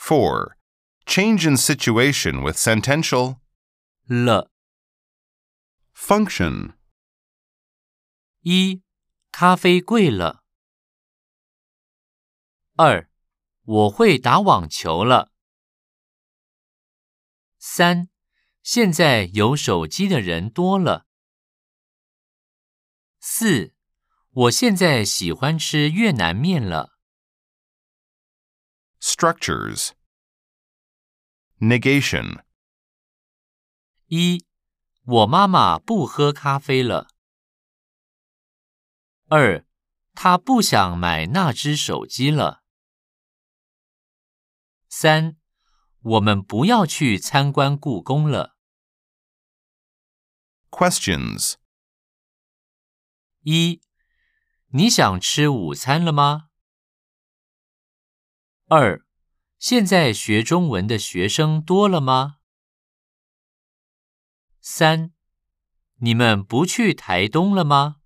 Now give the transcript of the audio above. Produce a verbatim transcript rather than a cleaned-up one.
four. Change in situation with sentential 了。 function. 一，咖啡贵了。二，我会打网球了。三，现在有手机的人多了。四，我现在喜欢吃越南面了。 Structures. Negation. 一，我妈妈不喝咖啡了。二，她不想买那只手机了。三，我们不要去参观故宫了。 Questions. 一，你想吃午餐了吗？二，现在学中文的学生多了吗？三，你们不去台东了吗？